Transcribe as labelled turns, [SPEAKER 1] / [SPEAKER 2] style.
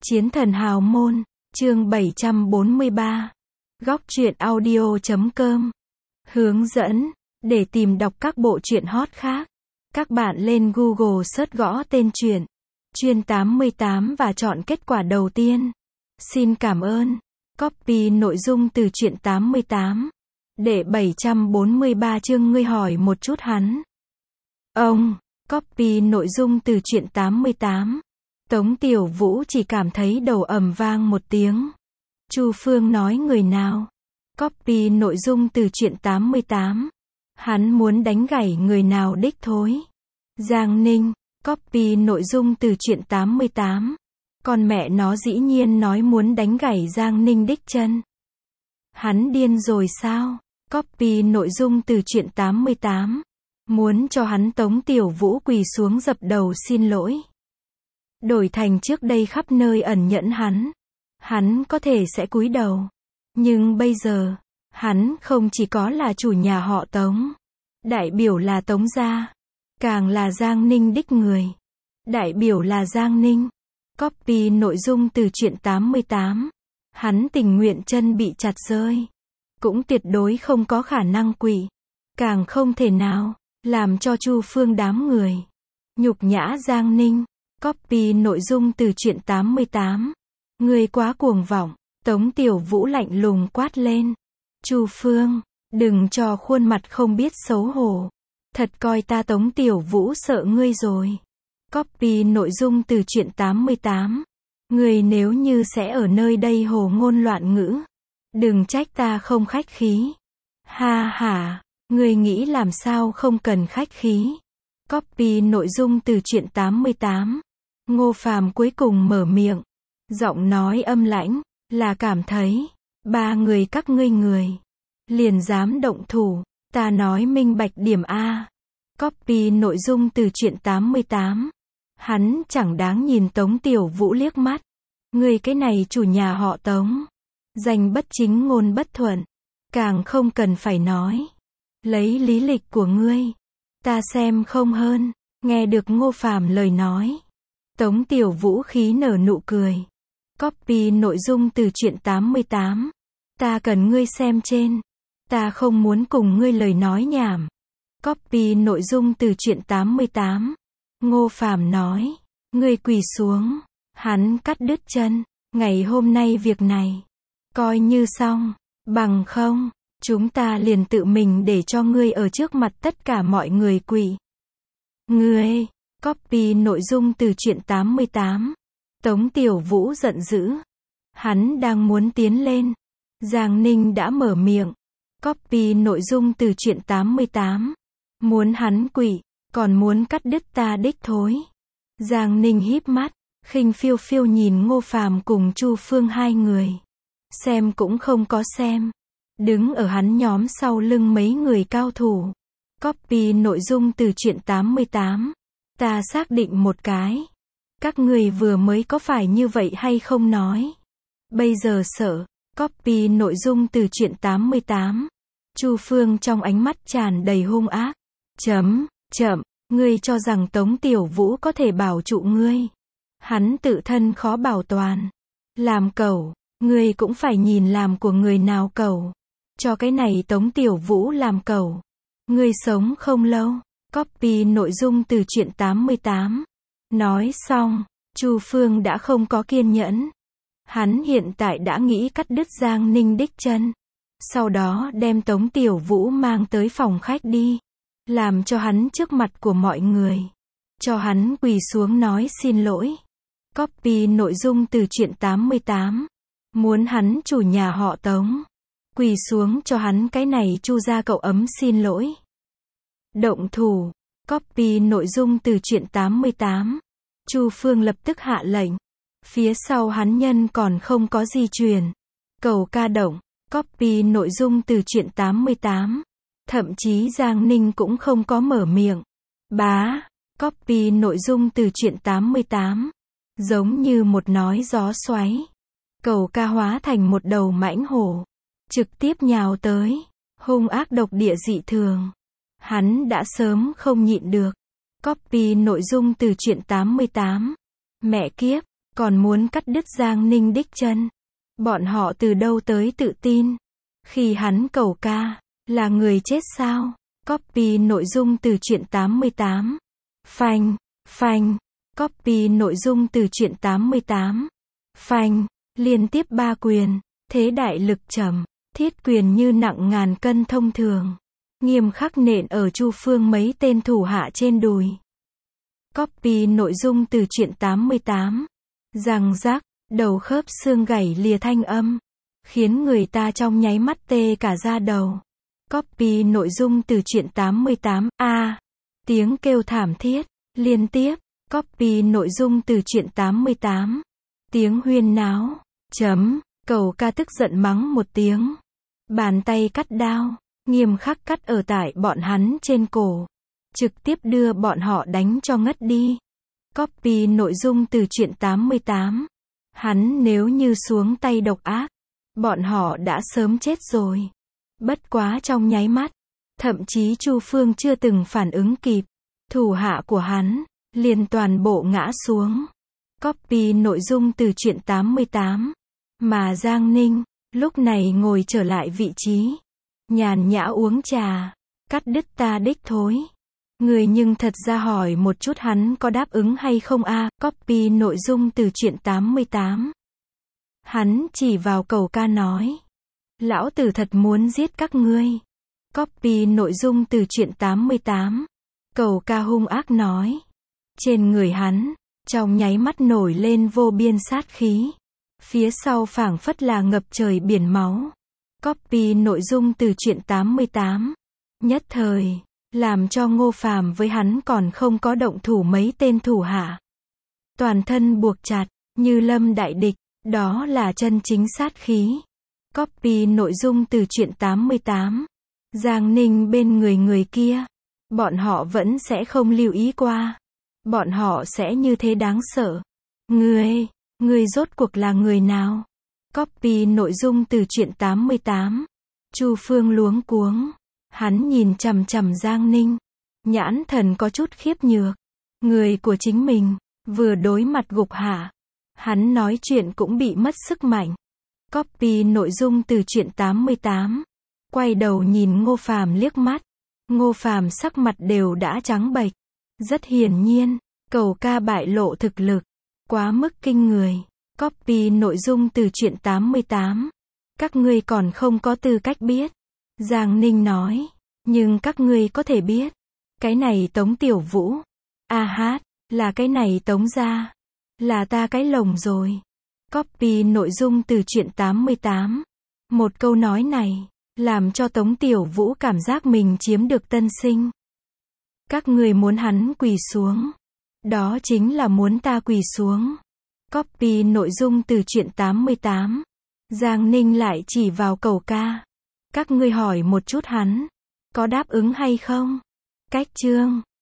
[SPEAKER 1] Chiến thần hào môn, chương 743. Góc truyện audio.com. Hướng dẫn, để tìm đọc các bộ truyện hot khác. Các bạn lên Google search gõ tên truyện Chuyên 88 và chọn kết quả đầu tiên. Xin cảm ơn. Copy nội dung từ truyện 88. Để 743 chương ngươi hỏi một chút hắn. Ông, copy nội dung từ truyện 88. Tống Tiểu Vũ chỉ cảm thấy đầu ầm vang một tiếng. Chu Phương nói người nào? Copy nội dung từ truyện 88. Hắn muốn đánh gãy người nào đích thối? Giang Ninh. Copy nội dung từ truyện 88. Con mẹ nó dĩ nhiên nói muốn đánh gãy Giang Ninh đích chân. Hắn điên rồi sao? Copy nội dung từ truyện 88. Muốn cho hắn Tống Tiểu Vũ quỳ xuống dập đầu xin lỗi. Đổi thành trước đây khắp nơi ẩn nhẫn hắn có thể sẽ cúi đầu. Nhưng bây giờ, hắn không chỉ có là chủ nhà họ Tống, đại biểu là Tống gia, càng là Giang Ninh đích người. Đại biểu là Giang Ninh. Copy nội dung từ truyện 88. Hắn tình nguyện chân bị chặt rơi, cũng tuyệt đối không có khả năng quỳ, càng không thể nào làm cho Chu Phương đám người nhục nhã Giang Ninh. Copy nội dung từ truyện 88. Ngươi quá cuồng vọng. Tống Tiểu Vũ lạnh lùng quát lên. Chu Phương, đừng cho khuôn mặt không biết xấu hổ. Thật coi ta Tống Tiểu Vũ sợ ngươi rồi. Copy nội dung từ truyện 88. Ngươi nếu như sẽ ở nơi đây hồ ngôn loạn ngữ, đừng trách ta không khách khí. Ha ha, ngươi nghĩ làm sao không cần khách khí. Copy nội dung từ truyện 88. Ngô Phàm cuối cùng mở miệng, giọng nói âm lãnh, là cảm thấy ba người các ngươi liền dám động thủ, ta nói minh bạch điểm a. Copy nội dung từ truyện 88. Hắn chẳng đáng nhìn Tống Tiểu Vũ liếc mắt. Ngươi cái này chủ nhà họ Tống, danh bất chính ngôn bất thuận, càng không cần phải nói. Lấy lý lịch của ngươi, ta xem không hơn. Nghe được Ngô Phàm lời nói, Tống Tiểu Vũ khí nở nụ cười. Copy nội dung từ truyện 88. Ta cần ngươi xem trên. Ta không muốn cùng ngươi lời nói nhảm. Copy nội dung từ truyện 88. Ngô Phàm nói. Ngươi quỳ xuống. Hắn cắt đứt chân. Ngày hôm nay việc này coi như xong. Bằng không, chúng ta liền tự mình để cho ngươi ở trước mặt tất cả mọi người quỳ. Ngươi. Copy nội dung từ truyện 88. Tống Tiểu Vũ giận dữ. Hắn đang muốn tiến lên. Giang Ninh đã mở miệng. Copy nội dung từ truyện 88. Muốn hắn quỳ, còn muốn cắt đứt ta đích thối. Giang Ninh híp mắt, khinh phiêu phiêu nhìn Ngô Phàm cùng Chu Phương hai người. Xem cũng không có xem. Đứng ở hắn nhóm sau lưng mấy người cao thủ. Copy nội dung từ truyện 88. Ta xác định một cái. Các người vừa mới có phải như vậy hay không nói. Bây giờ sợ. Copy nội dung từ truyện 88. Chu Phương trong ánh mắt tràn đầy hung ác. Chậm, ngươi cho rằng Tống Tiểu Vũ có thể bảo trụ ngươi. Hắn tự thân khó bảo toàn. Làm cẩu, ngươi cũng phải nhìn làm của người nào cẩu. Cho cái này Tống Tiểu Vũ làm cẩu. Ngươi sống không lâu. Copy nội dung từ truyện 88. Nói xong, Chu Phương đã không có kiên nhẫn. Hắn hiện tại đã nghĩ cắt đứt Giang Ninh đích chân. Sau đó đem Tống Tiểu Vũ mang tới phòng khách đi. Làm cho hắn trước mặt của mọi người. Cho hắn quỳ xuống nói xin lỗi. Copy nội dung từ truyện 88. Muốn hắn chủ nhà họ Tống quỳ xuống cho hắn cái này Chu gia cậu ấm xin lỗi. Động thủ. Copy nội dung từ truyện 88. Chu Phương lập tức hạ lệnh. Phía sau hắn nhân còn không có di chuyển. Cầu ca động. Copy nội dung từ truyện 88. Thậm chí Giang Ninh cũng không có mở miệng. Bá. Copy nội dung từ truyện 88. Giống như một nói gió xoáy. Cầu ca hóa thành một đầu mãnh hổ. Trực tiếp nhào tới. Hung ác độc địa dị thường. Hắn đã sớm không nhịn được. Copy nội dung từ truyện 88. Mẹ kiếp, còn muốn cắt đứt Giang Ninh đích chân. Bọn họ từ đâu tới tự tin? Khi hắn cầu ca, là người chết sao? Copy nội dung từ truyện 88. Phanh, phanh. Copy nội dung từ truyện 88. Phanh, liên tiếp 3 quyền, thế đại lực trầm, thiết quyền như nặng ngàn cân thông thường, nghiêm khắc nện ở Chu Phương mấy tên thủ hạ trên đùi. Copy nội dung từ truyện 88. Răng rắc, đầu khớp xương gãy lìa thanh âm, khiến người ta trong nháy mắt tê cả da đầu. Copy nội dung từ truyện 88. Tiếng kêu thảm thiết, liên tiếp. Copy nội dung từ truyện 88. Tiếng huyên náo. Cầu ca tức giận mắng một tiếng. Bàn tay cắt đao, nghiêm khắc cắt ở tại bọn hắn trên cổ. Trực tiếp đưa bọn họ đánh cho ngất đi. Copy nội dung từ truyện 88. Hắn nếu như xuống tay độc ác, bọn họ đã sớm chết rồi. Bất quá trong nháy mắt, thậm chí Chu Phương chưa từng phản ứng kịp, thủ hạ của hắn liền toàn bộ ngã xuống. Copy nội dung từ truyện 88. Mà Giang Ninh lúc này ngồi trở lại vị trí, nhàn nhã uống trà. Cắt đứt ta đích thối. Người nhưng thật ra hỏi một chút hắn có đáp ứng hay không a? Copy nội dung từ truyện 88. Hắn chỉ vào cầu ca nói. Lão tử thật muốn giết các ngươi. Copy nội dung từ truyện 88. Cầu ca hung ác nói. Trên người hắn, trong nháy mắt nổi lên vô biên sát khí. Phía sau phảng phất là ngập trời biển máu. Copy nội dung từ truyện 88. Nhất thời, làm cho Ngô Phàm với hắn còn không có động thủ mấy tên thủ hạ. Toàn thân buộc chặt, như lâm đại địch, đó là chân chính sát khí. Copy nội dung từ truyện 88. Giang Ninh bên người kia, bọn họ vẫn sẽ không lưu ý qua. Bọn họ sẽ như thế đáng sợ. Ngươi rốt cuộc là người nào? Copy nội dung từ truyện 88. Chu Phương luống cuống. Hắn nhìn chằm chằm Giang Ninh. Nhãn thần có chút khiếp nhược. Người của chính mình, vừa đối mặt gục hạ. Hắn nói chuyện cũng bị mất sức mạnh. Copy nội dung từ truyện 88. Quay đầu nhìn Ngô Phàm liếc mắt. Ngô Phàm sắc mặt đều đã trắng bệch. Rất hiển nhiên, cầu ca bại lộ thực lực. Quá mức kinh người. Copy nội dung từ truyện 88. Các ngươi còn không có tư cách biết. Giang Ninh nói. Nhưng các ngươi có thể biết. Cái này Tống Tiểu Vũ. Là cái này Tống gia. Là ta cái lồng rồi. Copy nội dung từ truyện 88. Một câu nói này, làm cho Tống Tiểu Vũ cảm giác mình chiếm được tân sinh. Các ngươi muốn hắn quỳ xuống. Đó chính là muốn ta quỳ xuống. Copy nội dung từ truyện 88. Giang Ninh lại chỉ vào cầu ca. Các ngươi hỏi một chút hắn, có đáp ứng hay không? Cách chương